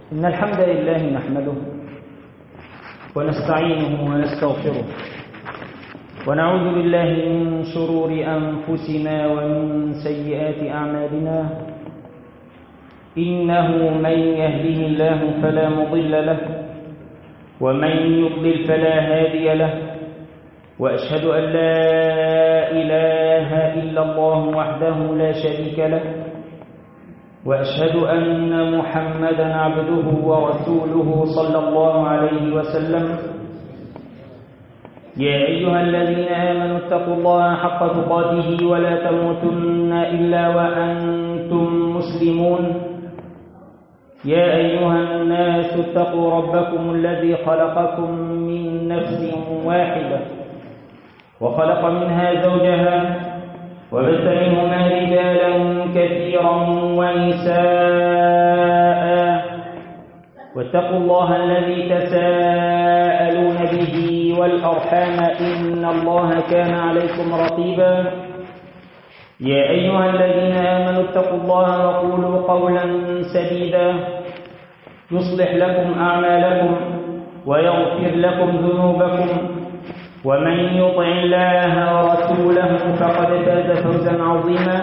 إن الحمد لله نحمده ونستعينه ونستغفره ونعوذ بالله من شرور أنفسنا ومن سيئات أعمالنا. إنه من يهده الله فلا مضل له ومن يضلل فلا هادي له، وأشهد أن لا إله إلا الله وحده لا شريك له، وأشهد أن محمدًا عبده ورسوله صلى الله عليه وسلم. يا أيها الذين آمنوا اتقوا الله حق تقاته ولا تموتن إلا وأنتم مسلمون. يا أيها الناس اتقوا ربكم الذي خلقكم من نفس واحدة وخلق منها زوجها وبث منهما رجالا كثيرا ونساء، واتقوا الله الذي تساءلون به والأرحام إن الله كان عليكم رقيبا. يا أيها الذين آمنوا اتقوا الله وقولوا قولا سديدا يصلح لكم أعمالكم ويغفر لكم ذنوبكم، ومن يطع الله ورسوله فقد فاز فوزا عظيما.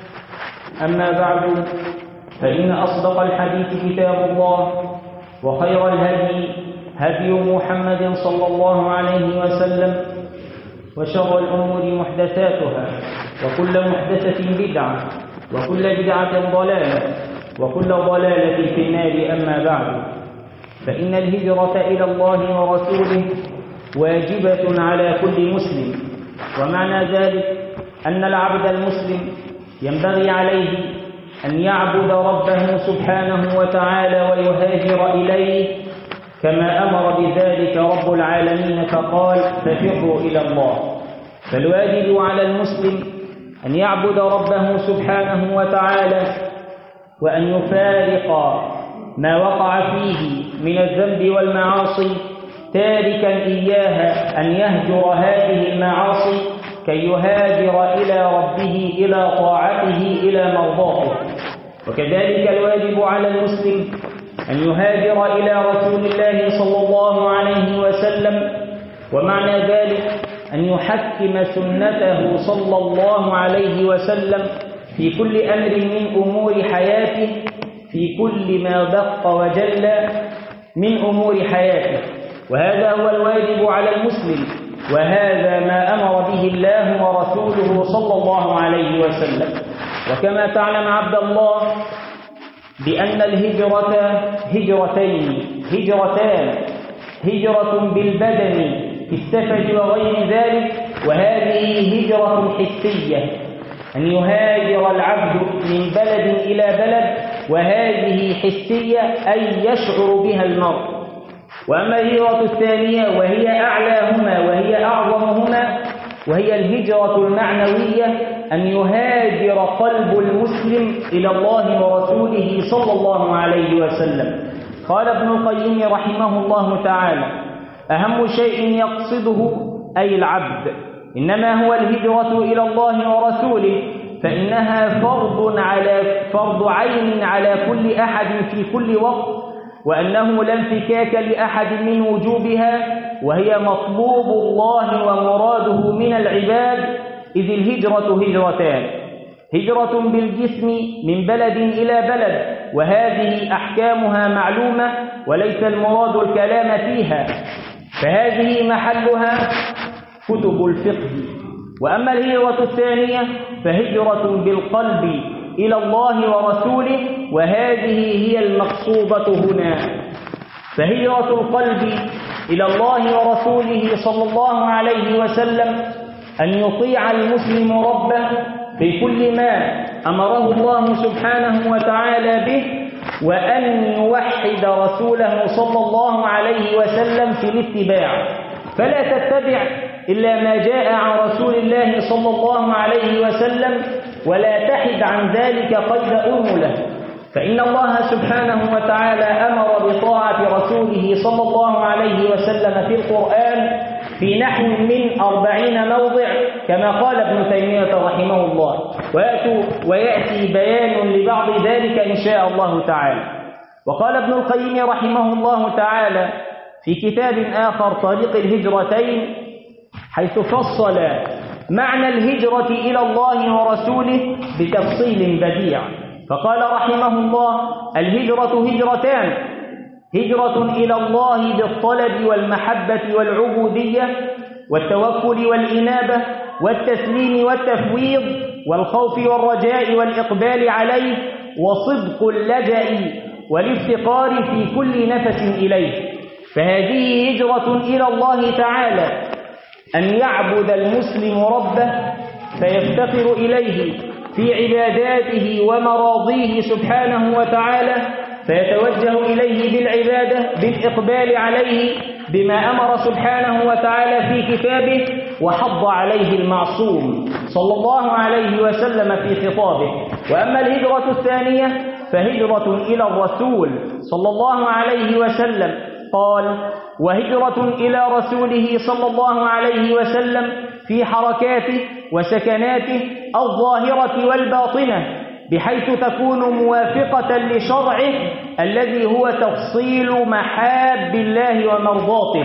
أما بعد، فإن أصدق الحديث كتاب الله، وخير الهدي هدي محمد صلى الله عليه وسلم، وشر الأمور محدثاتها، وكل محدثة بدعة، وكل بدعة ضلالة، وكل ضلالة في النار. أما بعد، فإن الهجرة إلى الله ورسوله واجبة على كل مسلم، ومعنى ذلك أن العبد المسلم ينبغي عليه أن يعبد ربه سبحانه وتعالى ويهاجر إليه كما أمر بذلك رب العالمين فقال: ففروا إلى الله. فالواجب على المسلم أن يعبد ربه سبحانه وتعالى وأن يفارق ما وقع فيه من الذنب والمعاصي، تاركا إياها أن يهجر هذه المعاصي كي يهاجر إلى ربه، إلى طاعته، إلى مرضاته. وكذلك الواجب على المسلم أن يهاجر إلى رسول الله صلى الله عليه وسلم، ومعنى ذلك أن يحكم سنته صلى الله عليه وسلم في كل أمر من أمور حياته، في كل ما دق وجل من أمور حياته. وهذا هو الواجب على المسلم، وهذا ما أمر به الله ورسوله صلى الله عليه وسلم. وكما تعلم عبد الله بأن الهجرة هجرتان: هجرة بالبدن في السفر وغير ذلك، وهذه هجرة حسية، أن يهاجر العبد من بلد إلى بلد، وهذه حسية أي يشعر بها المرء. وأما الهجرة الثانية وهي أعلاهما وهي أعظمهما، وهي الهجرة المعنوية، أن يهاجر قلب المسلم إلى الله ورسوله صلى الله عليه وسلم. قال ابن القيم رحمه الله تعالى: أهم شيء يقصده أي العبد إنما هو الهجرة إلى الله ورسوله، فإنها فرض عين على كل أحد في كل وقت، وأنه لا انفكاك لأحد من وجوبها، وهي مطلوب الله ومراده من العباد. إذ الهجرة هجرتان: هجرة بالجسم من بلد إلى بلد، وهذه أحكامها معلومة وليس المراد الكلام فيها، فهذه محلها كتب الفقه. وأما الهجرة الثانية فهجرة بالقلب إلى الله ورسوله، وهذه هي المقصودة هنا. فهجرة القلب إلى الله ورسوله صلى الله عليه وسلم أن يطيع المسلم ربه في كل ما أمره الله سبحانه وتعالى به، وأن يوحد رسوله صلى الله عليه وسلم في الاتباع، فلا تتبع إلا ما جاء عن رسول الله صلى الله عليه وسلم، ولا تحد عن ذلك قيد أنملة، فإن الله سبحانه وتعالى أمر بطاعة رسوله صلى الله عليه وسلم في القرآن في نحو من 40 موضع، كما قال ابن تيمية رحمه الله، ويأتي بيان لبعض ذلك إن شاء الله تعالى. وقال ابن القيم رحمه الله تعالى في كتاب آخر طريق الهجرتين حيث فصل معنى الهجرة إلى الله ورسوله بتفصيل بديع، فقال رحمه الله: الهجرة هجرتان: هجرة إلى الله بالطلب والمحبة والعبودية والتوكل والإنابة والتسليم والتفويض والخوف والرجاء والإقبال عليه وصدق اللجأ والافتقار في كل نفس إليه. فهذه هجرة إلى الله تعالى، أن يعبد المسلم ربه فيفتقر إليه في عباداته ومراضيه سبحانه وتعالى، فيتوجه إليه بالعبادة بالإقبال عليه بما أمر سبحانه وتعالى في كتابه وحض عليه المعصوم صلى الله عليه وسلم في خطابه. وأما الهجرة الثانية فهجرة إلى الرسول صلى الله عليه وسلم، قال: وهجرة إلى رسوله صلى الله عليه وسلم في حركاته وسكناته الظاهرة والباطنة، بحيث تكون موافقة لشرعه الذي هو تفصيل محاب الله ومرضاته.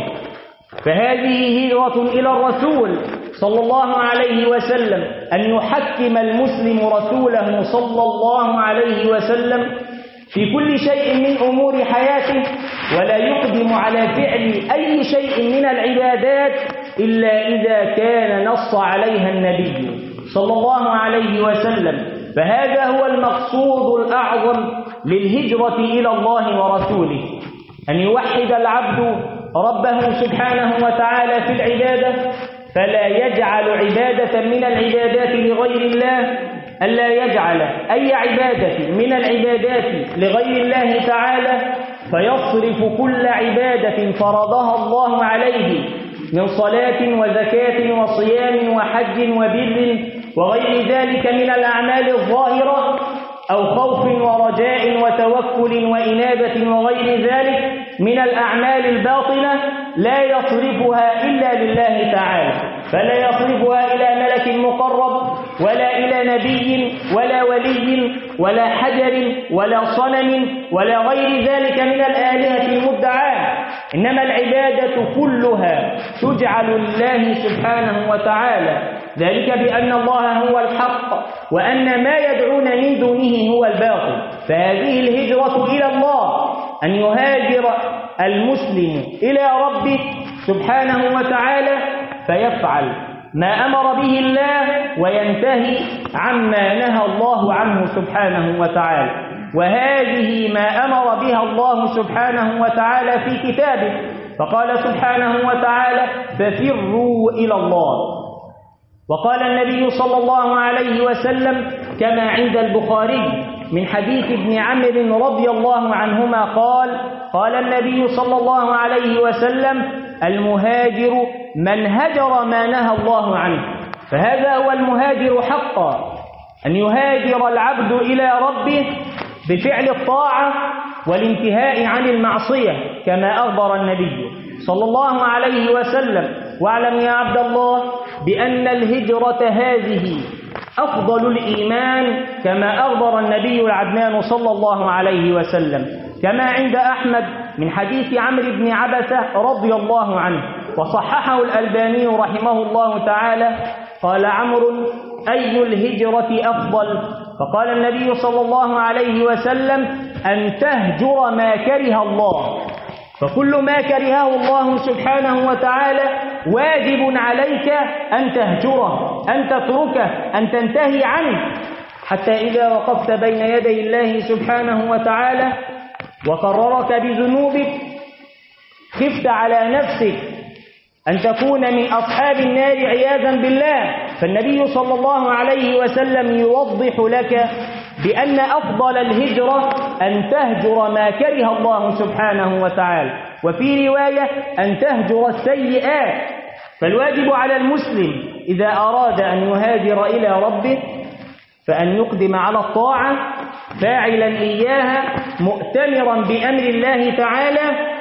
فهذه هجرة إلى الرسول صلى الله عليه وسلم، أن يحكم المسلم رسوله صلى الله عليه وسلم في كل شيء من أمور حياته، ولا يقدم على فعل أي شيء من العبادات إلا إذا كان نص عليها النبي صلى الله عليه وسلم. فهذا هو المقصود الأعظم للهجرة إلى الله ورسوله، أن يوحد العبد ربه سبحانه وتعالى في العبادة، فلا يجعل عبادة من العبادات لغير الله، ألا يجعل أي عبادة من العبادات لغير الله تعالى، فيصرف كل عبادة فرضها الله عليه من صلاة وزكاة وصيام وحج وبر وغير ذلك من الأعمال الظاهرة، أو خوف ورجاء وتوكل وإنابة وغير ذلك من الأعمال الباطنة، لا يصرفها إلا لله تعالى، فلا يصرفها إلى ملك مقرب ولا إلى نبي ولا ولي ولا حجر ولا صنم ولا غير ذلك من الآلهة المدعاة، إنما العبادة كلها تجعل لله سبحانه وتعالى، ذلك بأن الله هو الحق وأن ما يدعون من دونه هو الباطل. فهذه الهجرة إلى الله، أن يهاجر المسلم إلى ربه سبحانه وتعالى فيفعل ما أمر به الله وينتهي عما نهى الله عنه سبحانه وتعالى. وهذه ما أمر بها الله سبحانه وتعالى في كتابه، فقال سبحانه وتعالى: ففروا إلى الله. وقال النبي صلى الله عليه وسلم كما عند البخاري من حديث ابن عمرو رضي الله عنهما قال: قال النبي صلى الله عليه وسلم: المهاجر من هجر ما نهى الله عنه. فهذا هو المهاجر حقا، أن يهاجر العبد إلى ربه بفعل الطاعة والانتهاء عن المعصية كما أخبر النبي صلى الله عليه وسلم. واعلم يا عبد الله بأن الهجرة هذه أفضل الإيمان كما أخبر النبي العدنان صلى الله عليه وسلم، كما عند أحمد من حديث عمرو بن عبسة رضي الله عنه، وصححه الألباني رحمه الله تعالى. قال عمرو: أي الهجرة أفضل؟ فقال النبي صلى الله عليه وسلم: أن تهجر ما كره الله. فكل ما كرهه الله سبحانه وتعالى واجب عليك أن تهجره، أن تتركه، أن تنتهي عنه، حتى إذا وقفت بين يدي الله سبحانه وتعالى وقررك بذنوبك خفت على نفسك أن تكون من أصحاب النار عياذا بالله. فالنبي صلى الله عليه وسلم يوضح لك بأن أفضل الهجرة أن تهجر ما كره الله سبحانه وتعالى، وفي رواية أن تهجر السيئات. فالواجب على المسلم إذا أراد أن يهاجر إلى ربه فأن يقدم على الطاعة فاعلا إياها مؤتمرا بأمر الله تعالى،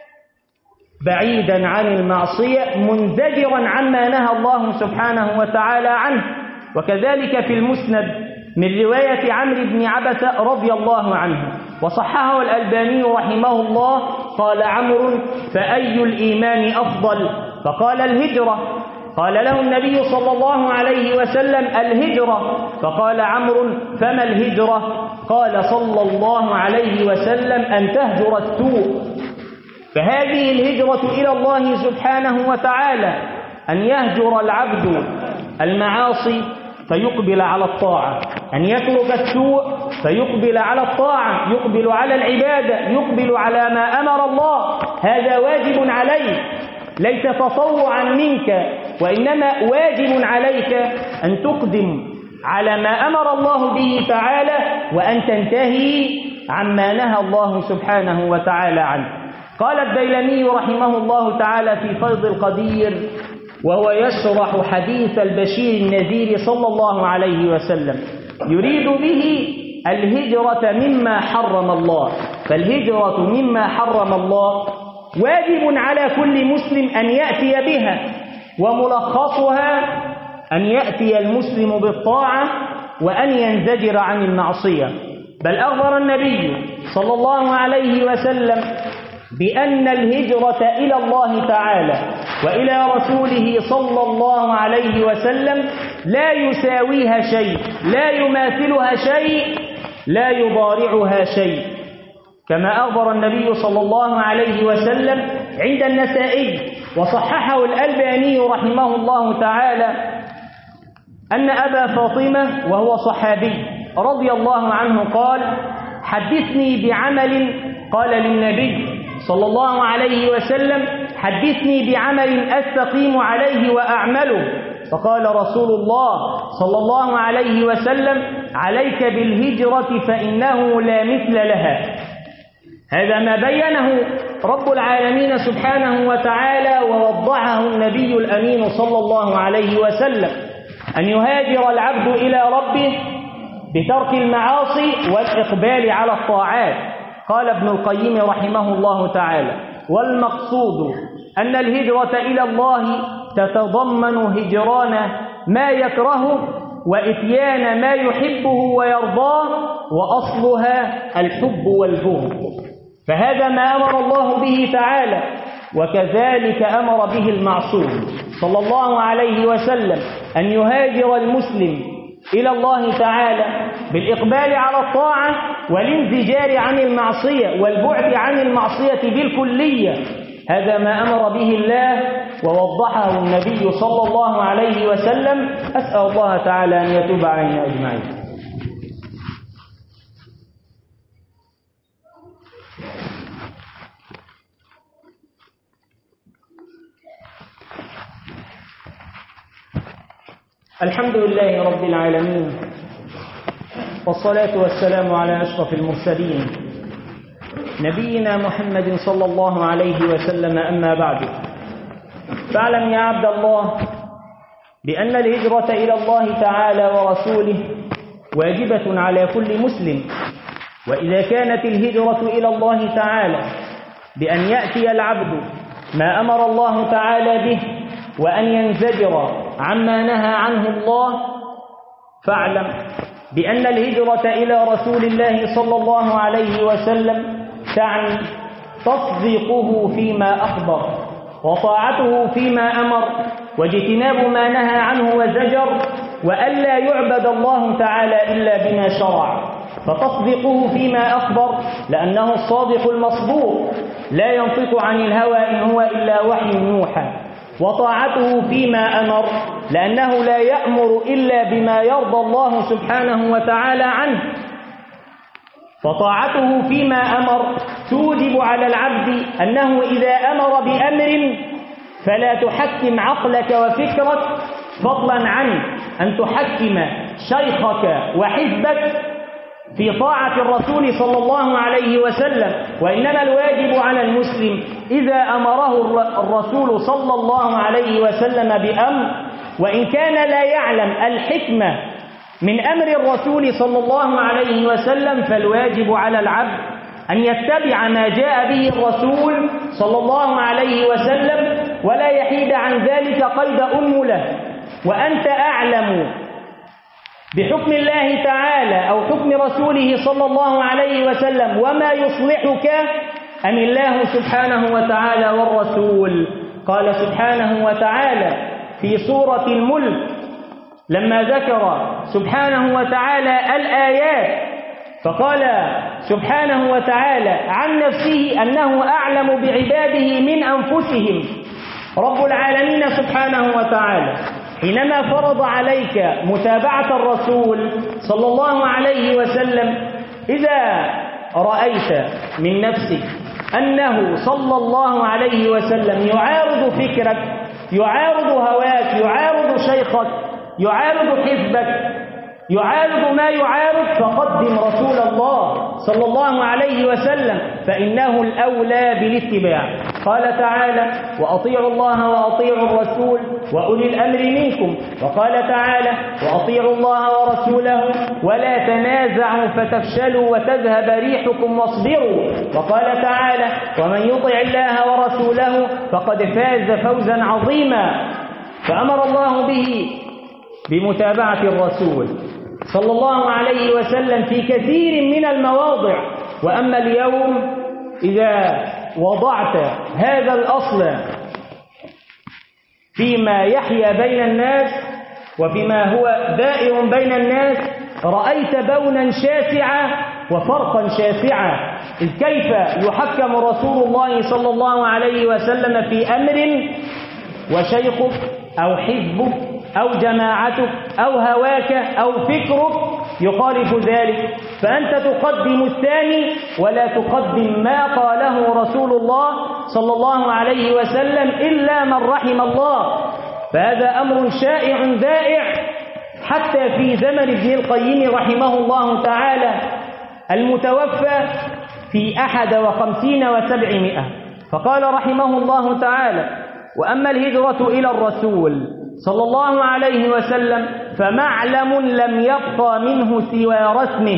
بعيدا عن المعصية منزجرا عما نهى الله سبحانه وتعالى عنه. وكذلك في المسند من رواية عمرو بن عبسة رضي الله عنه وصححه الألباني رحمه الله. قال عمرو: فأي الإيمان أفضل؟ فقال: الهجرة. قال له النبي صلى الله عليه وسلم: الهجرة. فقال عمرو: فما الهجرة؟ قال صلى الله عليه وسلم: أن تهجر السوء. فهذه الهجرة إلى الله سبحانه وتعالى، أن يهجر العبد المعاصي فيقبل على الطاعة، أن يترك السوء فيقبل على الطاعة، يقبل على العبادة، يقبل على ما أمر الله. هذا واجب عليك، ليس تطوعا منك، وإنما واجب عليك أن تقدم على ما أمر الله به تعالى، وأن تنتهي عما نهى الله سبحانه وتعالى عنه. قال الديلمي رحمه الله تعالى في فيض القدير وهو يشرح حديث البشير النذير صلى الله عليه وسلم: يريد به الهجرة مما حرم الله. فالهجرة مما حرم الله واجب على كل مسلم أن يأتي بها، وملخصها أن يأتي المسلم بالطاعة وأن ينزجر عن المعصية. بل أخبر النبي صلى الله عليه وسلم بأن الهجرة إلى الله تعالى وإلى رسوله صلى الله عليه وسلم لا يساويها شيء، لا يماثلها شيء، لا يضارعها شيء، كما أخبر النبي صلى الله عليه وسلم عند النسائي وصححه الألباني رحمه الله تعالى أن أبا فاطمة وهو صحابي رضي الله عنه قال: حدثني بعمل، قال للنبي صلى الله عليه وسلم: حدثني بعمل أستقيم عليه وأعمله. فقال رسول الله صلى الله عليه وسلم: عليك بالهجرة فإنه لا مثل لها. هذا ما بينه رب العالمين سبحانه وتعالى ووضعه النبي الأمين صلى الله عليه وسلم، أن يهاجر العبد إلى ربه بترك المعاصي والإقبال على الطاعات. قال ابن القيم رحمه الله تعالى: والمقصود أن الهجرة إلى الله تتضمن هجران ما يكرهه وإتيان ما يحبه ويرضاه، وأصلها الحب والبغض. فهذا ما أمر الله به تعالى، وكذلك أمر به المعصوم صلى الله عليه وسلم أن يهاجر المسلم إلى الله تعالى بالإقبال على الطاعة والانزجار عن المعصية والبعد عن المعصية بالكلية. هذا ما أمر به الله ووضحه النبي صلى الله عليه وسلم. أسأل الله تعالى أن يتوب علينا أجمعين. الحمد لله رب العالمين، والصلاة والسلام على أشرف المرسلين نبينا محمد صلى الله عليه وسلم. أما بعد، فاعلم يا عبد الله بأن الهجرة إلى الله تعالى ورسوله واجبة على كل مسلم. وإذا كانت الهجرة إلى الله تعالى بأن يأتي العبد ما أمر الله تعالى به وأن ينزجر عما نهى عنه الله، فاعلم بأن الهجرة إلى رسول الله صلى الله عليه وسلم تعني تصديقه فيما أخبر، وطاعته فيما أمر، واجتناب ما نهى عنه وزجر، وألا يعبد الله تعالى إلا بما شرع. فتصديقه فيما أخبر لأنه الصادق المصدوق، لا ينطق عن الهوى إن هو إلا وحي يوحى. وطاعته فيما أمر لأنه لا يأمر إلا بما يرضى الله سبحانه وتعالى عنه. فطاعته فيما أمر توجب على العبد أنه إذا أمر بأمر فلا تحكم عقلك وفكرك، فضلا عن أن تحكم شيخك وحزبك في طاعة الرسول صلى الله عليه وسلم. وإنما الواجب على المسلم إذا أمره الرسول صلى الله عليه وسلم بأمر، وإن كان لا يعلم الحكمة من أمر الرسول صلى الله عليه وسلم، فالواجب على العبد أن يتبع ما جاء به الرسول صلى الله عليه وسلم ولا يحيد عن ذلك قيد أنملة. وأنت أعلم بحكم الله تعالى أو حكم رسوله صلى الله عليه وسلم وما يصلحك، أم الله سبحانه وتعالى والرسول؟ قال سبحانه وتعالى في سورة الملك لما ذكر سبحانه وتعالى الآيات، فقال سبحانه وتعالى عن نفسه أنه أعلم بعباده من أنفسهم. رب العالمين سبحانه وتعالى حينما فرض عليك متابعة الرسول صلى الله عليه وسلم، إذا رأيت من نفسك أنه صلى الله عليه وسلم يعارض فكرك، يعارض هواك، يعارض شيخك، يعارض حزبك، يعارض ما يعارض، فقدم رسول الله صلى الله عليه وسلم، فإنه الأولى بالاتباع. قال تعالى: وأطيعوا الله وأطيعوا الرسول وأولي الأمر منكم. وقال تعالى: وأطيعوا الله ورسوله ولا تنازعوا فتفشلوا وتذهب ريحكم واصبروا. وقال تعالى: ومن يطع الله ورسوله فقد فاز فوزا عظيما. فأمر الله به بمتابعة الرسول صلى الله عليه وسلم في كثير من المواضع. وأما اليوم إذا وضعت هذا الأصل فيما يحيا بين الناس وفيما هو دائر بين الناس، رأيت بونا شاسعا وفرقا شاسعا. إذ كيف يحكم رسول الله صلى الله عليه وسلم في أمر وشيخك أو حزبك أو جماعتك أو هواك أو فكرك يخالف ذلك، فأنت تقدم الثاني ولا تقدم ما قاله رسول الله صلى الله عليه وسلم إلا من رحم الله. فهذا أمر شائع ذائع حتى في زمن ابن القيم رحمه الله تعالى المتوفى في 51 و700. فقال رحمه الله تعالى: وأما الهجرة إلى الرسول صلى الله عليه وسلم فمعلم لم يبقى منه سوى رسمه،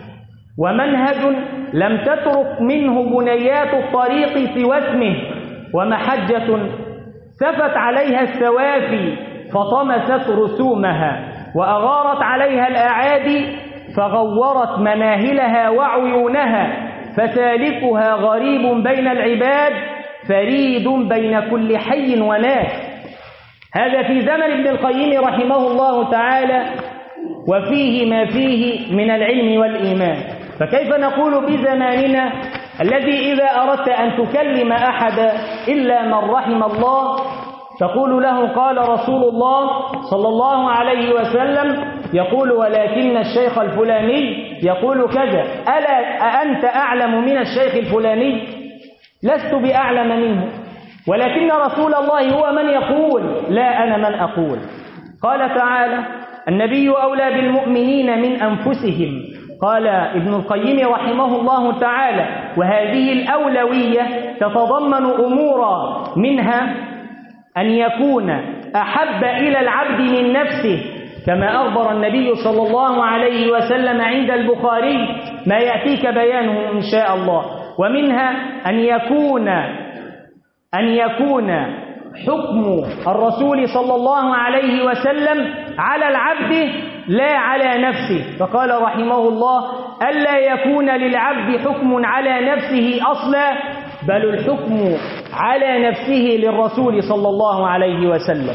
ومنهج لم تترك منه بنيات الطريق سوى اسمه، ومحجة سفت عليها السوافي فطمست رسومها، وأغارت عليها الأعادي فغورت مناهلها وعيونها، فسالكها غريب بين العباد فريد بين كل حي وناس. هذا في زمن ابن القيم رحمه الله تعالى، وفيه ما فيه من العلم والإيمان. فكيف نقول بزماننا الذي إذا أردت أن تكلم أحدا إلا من رحم الله تقول له: قال رسول الله صلى الله عليه وسلم يقول ولكن الشيخ الفلاني يقول كذا، ألا أنت أعلم من الشيخ الفلاني؟ لست بأعلم منه، ولكن رسول الله هو من يقول، لا أنا من أقول. قال تعالى: النبي أولى بالمؤمنين من أنفسهم. قال ابن القيم رحمه الله تعالى: وهذه الأولوية تتضمن أمورا، منها أن يكون أحب إلى العبد من نفسه، كما أخبر النبي صلى الله عليه وسلم عند البخاري ما يأتيك بيانه إن شاء الله. ومنها أن يكون حكم الرسول صلى الله عليه وسلم على العبد لا على نفسه. فقال رحمه الله: ألا يكون للعبد حكم على نفسه أصلا، بل الحكم على نفسه للرسول صلى الله عليه وسلم.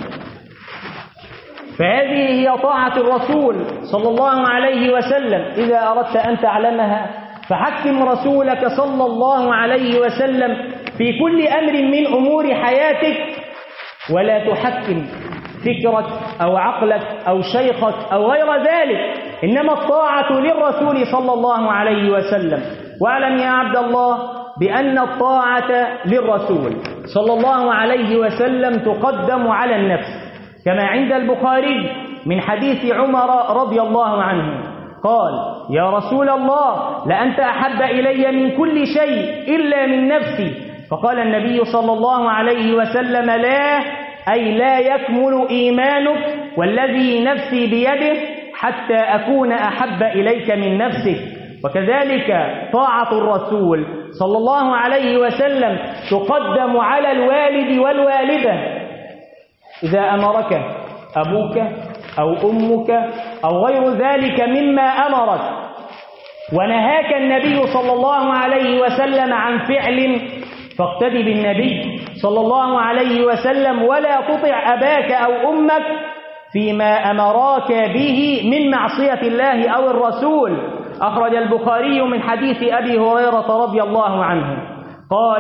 فهذه هي طاعة الرسول صلى الله عليه وسلم. إذا أردت أن تعلمها فحكم رسولك صلى الله عليه وسلم في كل أمر من أمور حياتك، ولا تحكم فكرك أو عقلك أو شيخك أو غير ذلك، إنما الطاعة للرسول صلى الله عليه وسلم. واعلم يا عبد الله بأن الطاعة للرسول صلى الله عليه وسلم تقدم على النفس، كما عند البخاري من حديث عمر رضي الله عنه قال: يا رسول الله لأنت أحب إلي من كل شيء إلا من نفسي. فقال النبي صلى الله عليه وسلم: لا، أي لا يكمل إيمانك والذي نفسي بيده حتى أكون أحب إليك من نفسك. وكذلك طاعة الرسول صلى الله عليه وسلم تقدم على الوالد والوالدة. إذا أمرك أبوك أو أمك أو غير ذلك مما أمرك ونهاك النبي صلى الله عليه وسلم عن فعل فاقتد بالنبي صلى الله عليه وسلم، ولا تطع أباك أو أمك فيما أمراك به من معصية الله أو الرسول. أخرج البخاري من حديث أبي هريرة رضي الله عنه قال: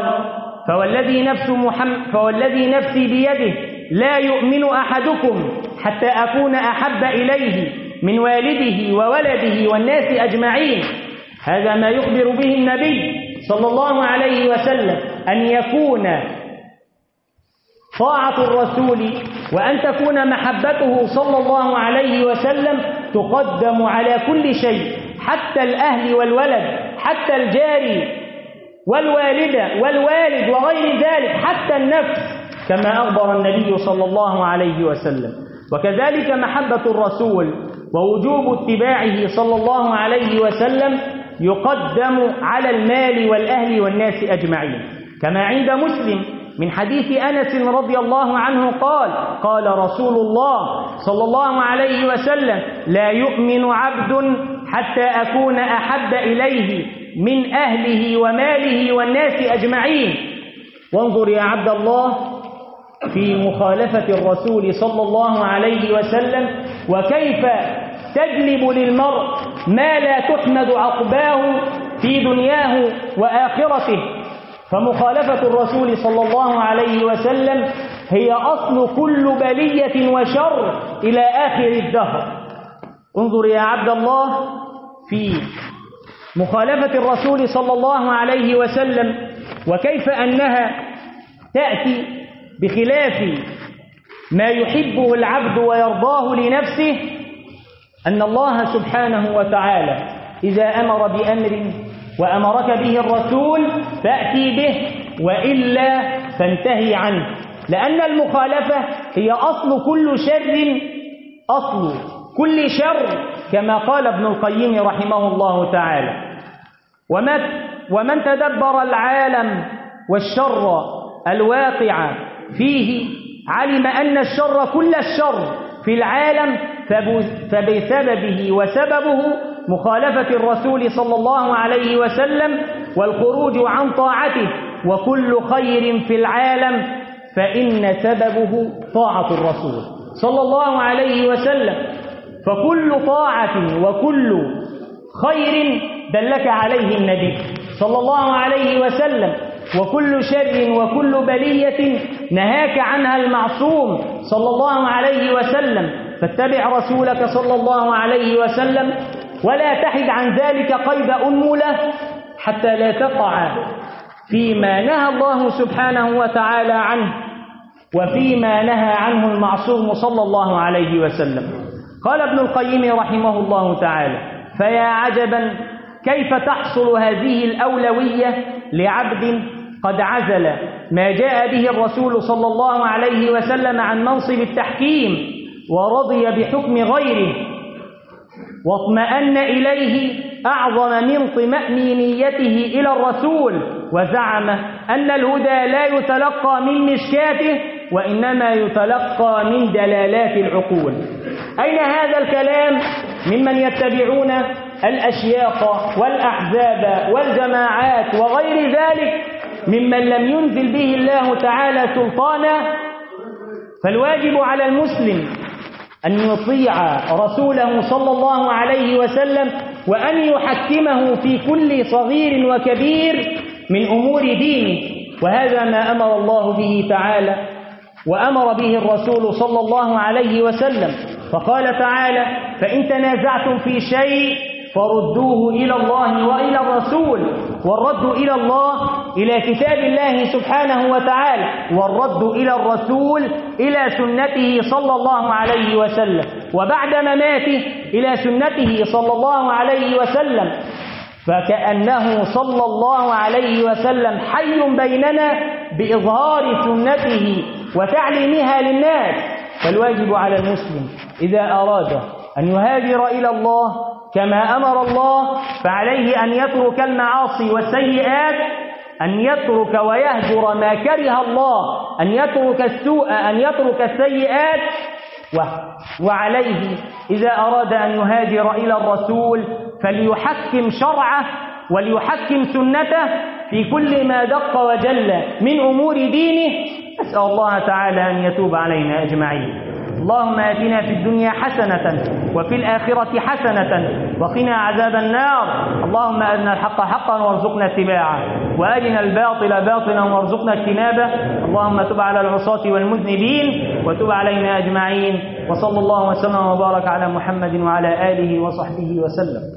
فوالذي نفسي بيده لا يؤمن أحدكم حتى أكون أحب إليه من والده وولده والناس أجمعين. هذا ما يخبر به النبي صلى الله عليه وسلم، أن يكون طاعة الرسول وأن تكون محبته صلى الله عليه وسلم تقدم على كل شيء، حتى الأهل والولد، حتى الجاري والوالدة والوالد وغير ذلك، حتى النفس، كما أخبر النبي صلى الله عليه وسلم. وكذلك محبة الرسول ووجوب اتباعه صلى الله عليه وسلم يقدم على المال والأهل والناس أجمعين، كما عند مسلم من حديث أنس رضي الله عنه قال: قال رسول الله صلى الله عليه وسلم: لا يؤمن عبد حتى أكون أحب إليه من أهله وماله والناس أجمعين. وانظر يا عبد الله في مخالفة الرسول صلى الله عليه وسلم، وكيف تجلب للمرء ما لا تحمد عقباه في دنياه وآخرته. فمخالفة الرسول صلى الله عليه وسلم هي أصل كل بلية وشر إلى آخر الدهر. انظر يا عبد الله في مخالفة الرسول صلى الله عليه وسلم وكيف أنها تأتي بخلاف ما يحبه العبد ويرضاه لنفسه. أن الله سبحانه وتعالى إذا أمر بأمر وأمرك به الرسول فأتي به، وإلا فانتهي عنه، لأن المخالفة هي أصل كل شر، أصل كل شر، كما قال ابن القيم رحمه الله تعالى. ومن تدبر العالم والشر الواقع فيه علم أن الشر كل الشر في العالم فبسببه وسببه مخالفة الرسول صلى الله عليه وسلم والخروج عن طاعته، وكل خير في العالم فإن سببه طاعة الرسول صلى الله عليه وسلم. فكل طاعة وكل خير دلك عليه النبي صلى الله عليه وسلم، وكل شر وكل بلية نهاك عنها المعصوم صلى الله عليه وسلم. فاتبع رسولك صلى الله عليه وسلم، ولا تحد عن ذلك قيد أنملة حتى لا تقع فيما نهى الله سبحانه وتعالى عنه وفيما نهى عنه المعصوم صلى الله عليه وسلم. قال ابن القيم رحمه الله تعالى: فيا عجبا كيف تحصل هذه الأولوية لعبد قد عزل ما جاء به الرسول صلى الله عليه وسلم عن منصب التحكيم ورضي بحكم غيره واطمأن إليه أعظم من طمأنينيته إلى الرسول، وزعم أن الهدى لا يتلقى من مشكاته وإنما يتلقى من دلالات العقول. أين هذا الكلام ممن يتبعون الأشياخ والأحزاب والجماعات وغير ذلك ممن لم ينزل به الله تعالى سلطانا؟ فالواجب على المسلم أن يطيع رسوله صلى الله عليه وسلم، وأن يحكمه في كل صغير وكبير من أمور دينه. وهذا ما أمر الله به تعالى وأمر به الرسول صلى الله عليه وسلم. فقال تعالى: فإن تنازعتم في شيء فردوه إلى الله وإلى الرسول. والرد إلى الله إلى كتاب الله سبحانه وتعالى، والرد إلى الرسول إلى سنته صلى الله عليه وسلم، وبعد مماته إلى سنته صلى الله عليه وسلم. فكأنه صلى الله عليه وسلم حي بيننا بإظهار سنته وتعليمها للناس. فالواجب على المسلم إذا أراد أن يهاجر إلى الله كما أمر الله فعليه أن يترك المعاصي والسيئات، أن يترك ويهجر ما كره الله، أن يترك السوء، أن يترك السيئات، وعليه إذا أراد أن يهاجر إلى الرسول فليحكم شرعه وليحكم سنته في كل ما دق وجل من أمور دينه. أسأل الله تعالى أن يتوب علينا أجمعين. اللهم آتنا في الدنيا حسنة وفي الآخرة حسنة وقنا عذاب النار. اللهم أرنا الحق حقا وارزقنا اتباعه وأرنا الباطل باطلا وارزقنا اجتنابه. اللهم تب على العصاة والمذنبين وتب علينا أجمعين. وصلى الله وسلم وبارك على محمد وعلى آله وصحبه وسلم.